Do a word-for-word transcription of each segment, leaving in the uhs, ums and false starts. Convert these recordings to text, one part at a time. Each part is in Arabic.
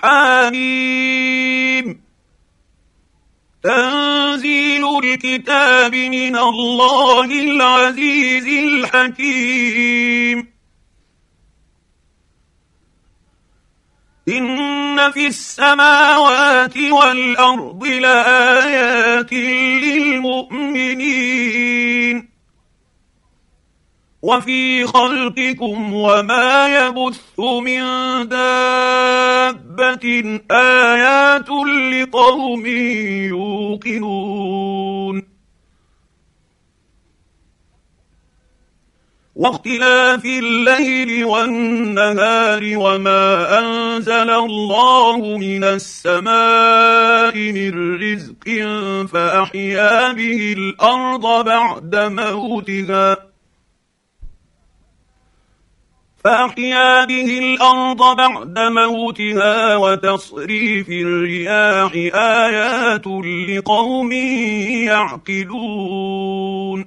حميم تنزيل الكتاب من الله العزيز الحكيم إن في السماوات والأرض لآيات للمؤمنين وفي خلقكم وما يبث من دابة آيات لقوم يوقنون واختلاف الليل والنهار وما أنزل الله من السماء من رزق فأحيا به الأرض بعد موتها فأحيا به الأرض بعد موتها وتصريف الرياح آيات لقوم يعقلون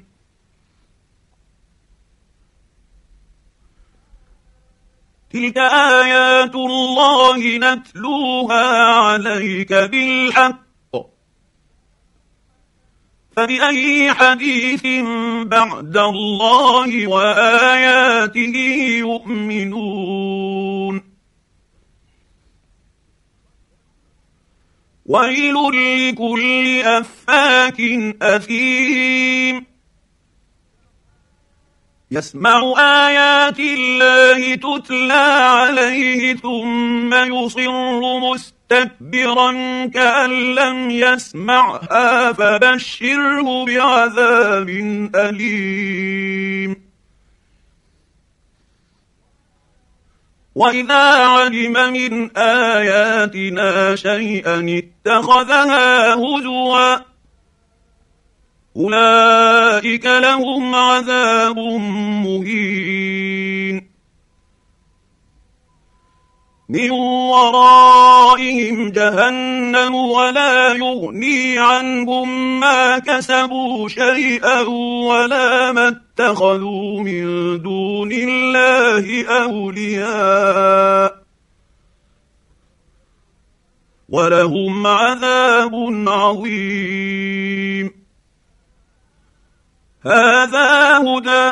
تلك آيات الله نتلوها عليك بالحق فبأي حديث بعد الله وآياته يؤمنون ويل لكل أفاك أثيم يسمع آيات الله تتلى عليه ثم يصر مستكبرا كأن لم يسمعها فبشره بعذاب أليم وإذا علم من آياتنا شيئا اتخذها هزوا أولئك لهم عذاب مهين من ورائهم جهنم ولا يغني عنهم ما كسبوا شيئا ولا ما اتخذوا من دون الله أولياء ولهم عذاب عظيم هذا هدى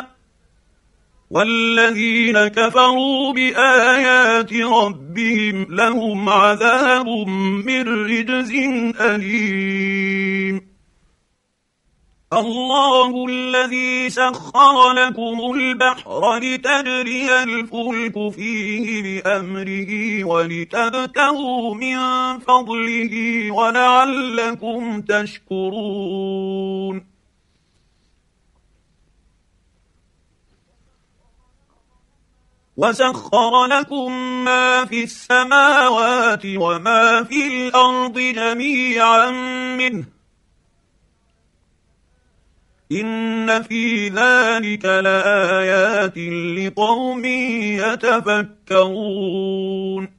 والذين كفروا بآيات ربهم لهم عذاب من رجز أليم الله الذي سخر لكم البحر لتجري الفلك فيه بأمره ولتبتغوا من فضله ولعلكم تشكرون وسخر لكم ما في السماوات وما في الأرض جميعا منه إن في ذلك لآيات لقوم يتفكرون